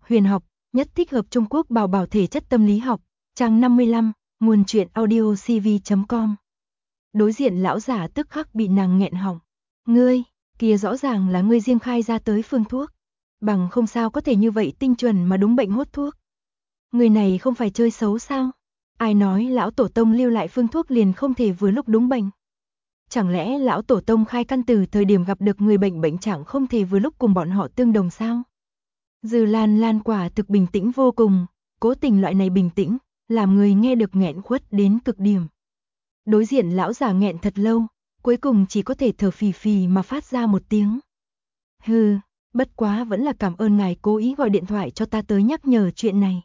Huyền học, nhất thích hợp Trung Quốc bảo bảo thể chất tâm lý học, trang 55, nguồn truyện audio cv.com. Đối diện lão giả tức khắc bị nàng nghẹn họng. Ngươi, kia rõ ràng là ngươi riêng khai ra tới phương thuốc. Bằng không sao có thể như vậy tinh chuẩn mà đúng bệnh hốt thuốc. Người này không phải chơi xấu sao? Ai nói lão tổ tông lưu lại phương thuốc liền không thể vừa lúc đúng bệnh? Chẳng lẽ lão tổ tông khai căn từ thời điểm gặp được người bệnh bệnh trạng không thể vừa lúc cùng bọn họ tương đồng sao? Dư Lan Lan quả thực bình tĩnh vô cùng, cố tình loại này bình tĩnh, làm người nghe được nghẹn khuất đến cực điểm. Đối diện lão già nghẹn thật lâu, cuối cùng chỉ có thể thở phì phì mà phát ra một tiếng. Hừ, bất quá vẫn là cảm ơn ngài cố ý gọi điện thoại cho ta tới nhắc nhở chuyện này.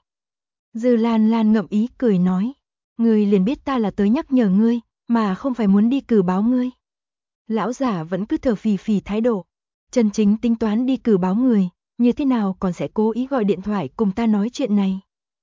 Dư Lan Lan ngậm ý cười nói, ngươi liền biết ta là tới nhắc nhở ngươi, mà không phải muốn đi cử báo ngươi. Lão giả vẫn cứ thở phì phì thái độ, chân chính tính toán đi cử báo người, như thế nào còn sẽ cố ý gọi điện thoại cùng ta nói chuyện này.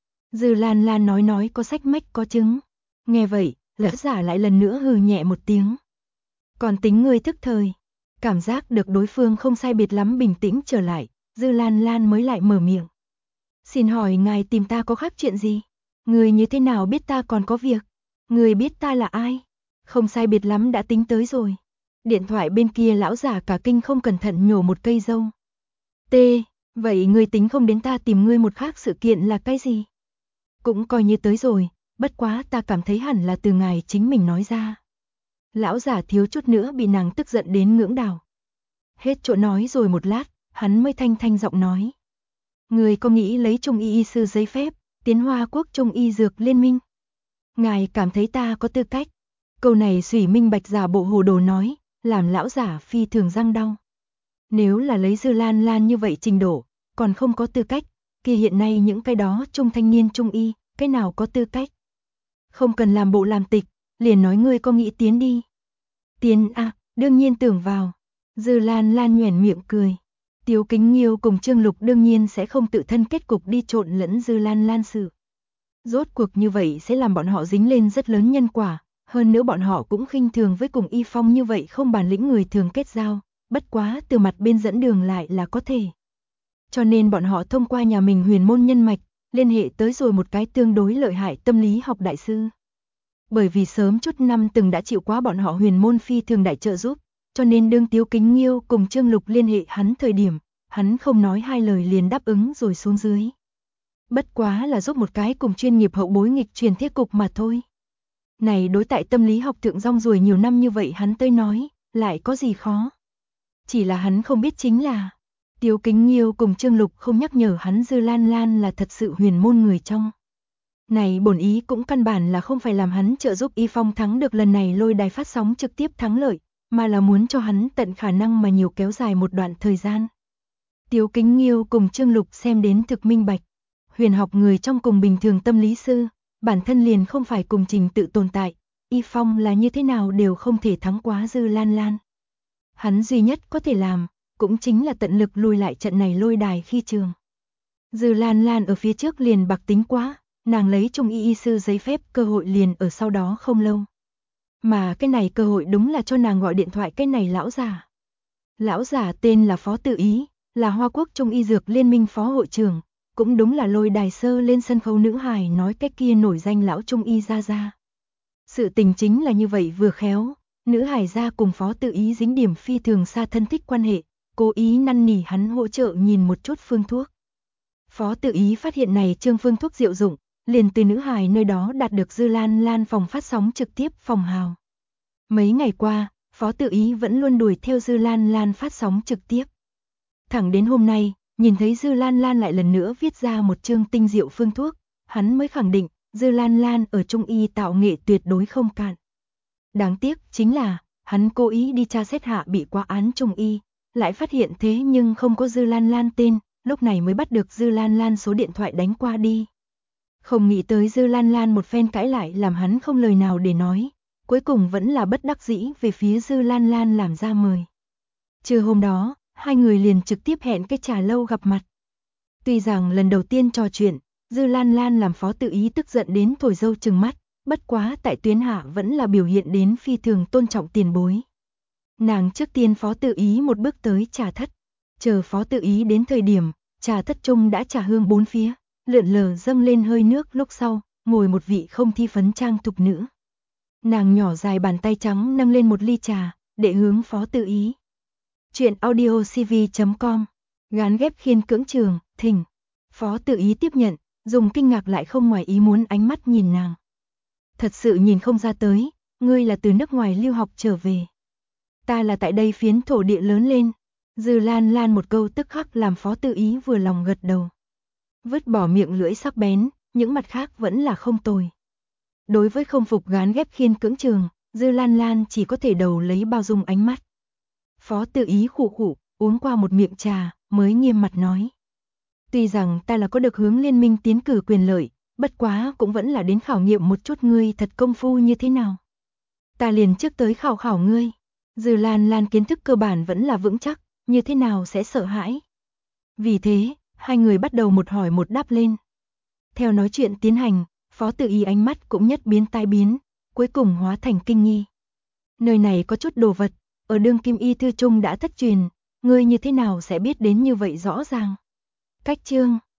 Dư Lan Lan nói có sách mách có chứng. Nghe vậy, lão giả lại lần nữa hừ nhẹ một tiếng. Còn tính ngươi thức thời. Cảm giác được đối phương không sai biệt lắm bình tĩnh trở lại, Dư Lan Lan mới lại mở miệng. Xin hỏi ngài tìm ta có khác chuyện gì? Người như thế nào biết ta còn có việc? Người biết ta là ai? Không sai biệt lắm đã tính tới rồi. Điện thoại bên kia lão giả cả kinh không cẩn thận nhổ một cây dâu. T, vậy ngươi tính không đến ta tìm ngươi một khác sự kiện là cái gì? Cũng coi như tới rồi, bất quá ta cảm thấy hẳn là từ ngài chính mình nói ra. Lão giả thiếu chút nữa bị nàng tức giận đến ngưỡng đảo. Hết chỗ nói rồi một lát, hắn mới thanh giọng nói. Người có nghĩ lấy Trung y sư giấy phép, tiến Hoa Quốc Trung y dược liên minh? Ngài cảm thấy ta có tư cách? Câu này Thủy Minh Bạch giả bộ hồ đồ nói, làm lão giả phi thường răng đau. Nếu là lấy Dư Lan Lan như vậy trình độ, còn không có tư cách, kia hiện nay những cái đó trung thanh niên Trung y, cái nào có tư cách? Không cần làm bộ làm tịch, liền nói ngươi có nghĩ tiến đi. Tiến à, đương nhiên tưởng vào. Dư Lan Lan nhoẻn miệng cười. Tiếu Kính Nghiêu cùng Trương Lục đương nhiên sẽ không tự thân kết cục đi trộn lẫn Dư Lan Lan sự. Rốt cuộc như vậy sẽ làm bọn họ dính lên rất lớn nhân quả, hơn nữa bọn họ cũng khinh thường với cùng Y Phong như vậy không bản lĩnh người thường kết giao, bất quá từ mặt bên dẫn đường lại là có thể. Cho nên bọn họ thông qua nhà mình huyền môn nhân mạch, liên hệ tới rồi một cái tương đối lợi hại tâm lý học đại sư. Bởi vì sớm chút năm từng đã chịu quá bọn họ huyền môn phi thường đại trợ giúp, cho nên đương Tiếu Kính Nghiêu cùng Trương Lục liên hệ hắn thời điểm, hắn không nói hai lời liền đáp ứng rồi xuống dưới. Bất quá là giúp một cái cùng chuyên nghiệp hậu bối nghịch truyền thiết cục mà thôi. Này đối tại tâm lý học thượng rong ruổi nhiều năm như vậy hắn tới nói, lại có gì khó. Chỉ là hắn không biết chính là, Tiếu Kính Nghiêu cùng Trương Lục không nhắc nhở hắn Dư Lan Lan là thật sự huyền môn người trong. Này bổn ý cũng căn bản là không phải làm hắn trợ giúp Y Phong thắng được lần này lôi đài phát sóng trực tiếp thắng lợi, mà là muốn cho hắn tận khả năng mà nhiều kéo dài một đoạn thời gian. Tiếu Kính Nghiêu cùng Trương Lục xem đến thực minh bạch. Huyền học người trong cùng bình thường tâm lý sư, bản thân liền không phải cùng trình tự tồn tại, Y Phong là như thế nào đều không thể thắng quá Dư Lan Lan. Hắn duy nhất có thể làm, cũng chính là tận lực lùi lại trận này lôi đài khi trường. Dư Lan Lan ở phía trước liền bạc tính quá, nàng lấy Trung y sư giấy phép cơ hội liền ở sau đó không lâu. Mà cái này cơ hội đúng là cho nàng gọi điện thoại cái này lão giả. Lão giả tên là Phó Tự Ý, là Hoa Quốc Trung y dược liên minh phó hội trưởng, cũng đúng là lôi đài sơ lên sân khấu nữ hài nói cái kia nổi danh lão Trung y ra. Sự tình chính là như vậy vừa khéo, nữ hài ra cùng Phó Tự Ý dính điểm phi thường xa thân thích quan hệ, cố ý năn nỉ hắn hỗ trợ nhìn một chút phương thuốc. Phó Tự Ý phát hiện này trương phương thuốc diệu dụng, liền từ nữ hài nơi đó đạt được Dư Lan Lan phòng phát sóng trực tiếp phòng hào. Mấy ngày qua, Phó Tự Ý vẫn luôn đuổi theo Dư Lan Lan phát sóng trực tiếp. Thẳng đến hôm nay, nhìn thấy Dư Lan Lan lại lần nữa viết ra một chương tinh diệu phương thuốc, hắn mới khẳng định, Dư Lan Lan ở Trung y tạo nghệ tuyệt đối không cạn. Đáng tiếc chính là, hắn cố ý đi tra xét hạ bị quá án Trung y, lại phát hiện thế nhưng không có Dư Lan Lan tên, lúc này mới bắt được Dư Lan Lan số điện thoại đánh qua đi. Không nghĩ tới Dư Lan Lan một phen cãi lại làm hắn không lời nào để nói, cuối cùng vẫn là bất đắc dĩ về phía Dư Lan Lan làm ra mời. Trưa hôm đó, hai người liền trực tiếp hẹn cái trà lâu gặp mặt. Tuy rằng lần đầu tiên trò chuyện, Dư Lan Lan làm Phó Tự Ý tức giận đến thổi dâu trừng mắt, bất quá tại tuyến hạ vẫn là biểu hiện đến phi thường tôn trọng tiền bối. Nàng trước tiên Phó Tự Ý một bước tới trà thất, chờ Phó Tự Ý đến thời điểm, Trà thất trung đã trà hương bốn phía, lượn lờ dâng lên hơi nước, lúc sau, ngồi một vị không thi phấn trang thục nữ. Nàng nhỏ dài bàn tay trắng nâng lên một ly trà, để hướng Phó Tự Ý. Chuyện audio cv.com, gán ghép khiên cưỡng trường, thỉnh. Phó Tự Ý tiếp nhận, dùng kinh ngạc lại không ngoài ý muốn ánh mắt nhìn nàng. Thật sự nhìn không ra tới, ngươi là từ nước ngoài lưu học trở về. Ta là tại đây phiến thổ địa lớn lên. Dư Lan Lan một câu tức khắc làm Phó Tự Ý vừa lòng gật đầu. Vứt bỏ miệng lưỡi sắc bén, những mặt khác vẫn là không tồi. Đối với không phục gán ghép khiên cưỡng trường, Dư Lan Lan chỉ có thể đầu lấy bao dung ánh mắt. Phó Tự Ý khụ khụ, uống qua một miệng trà, mới nghiêm mặt nói. Tuy rằng ta là có được hướng liên minh tiến cử quyền lợi, bất quá cũng vẫn là đến khảo nghiệm một chút ngươi thật công phu như thế nào. Ta liền trước tới khảo khảo ngươi. Dư Lan Lan kiến thức cơ bản vẫn là vững chắc, như thế nào sẽ sợ hãi. Vì thế, hai người bắt đầu một hỏi một đáp lên. Theo nói chuyện tiến hành, Phó Tự Ý ánh mắt cũng nhất biến tai biến, cuối cùng hóa thành kinh nghi. Nơi này có chút đồ vật, ở đương kim y thư trung đã thất truyền, ngươi như thế nào sẽ biết đến như vậy rõ ràng. Cách chương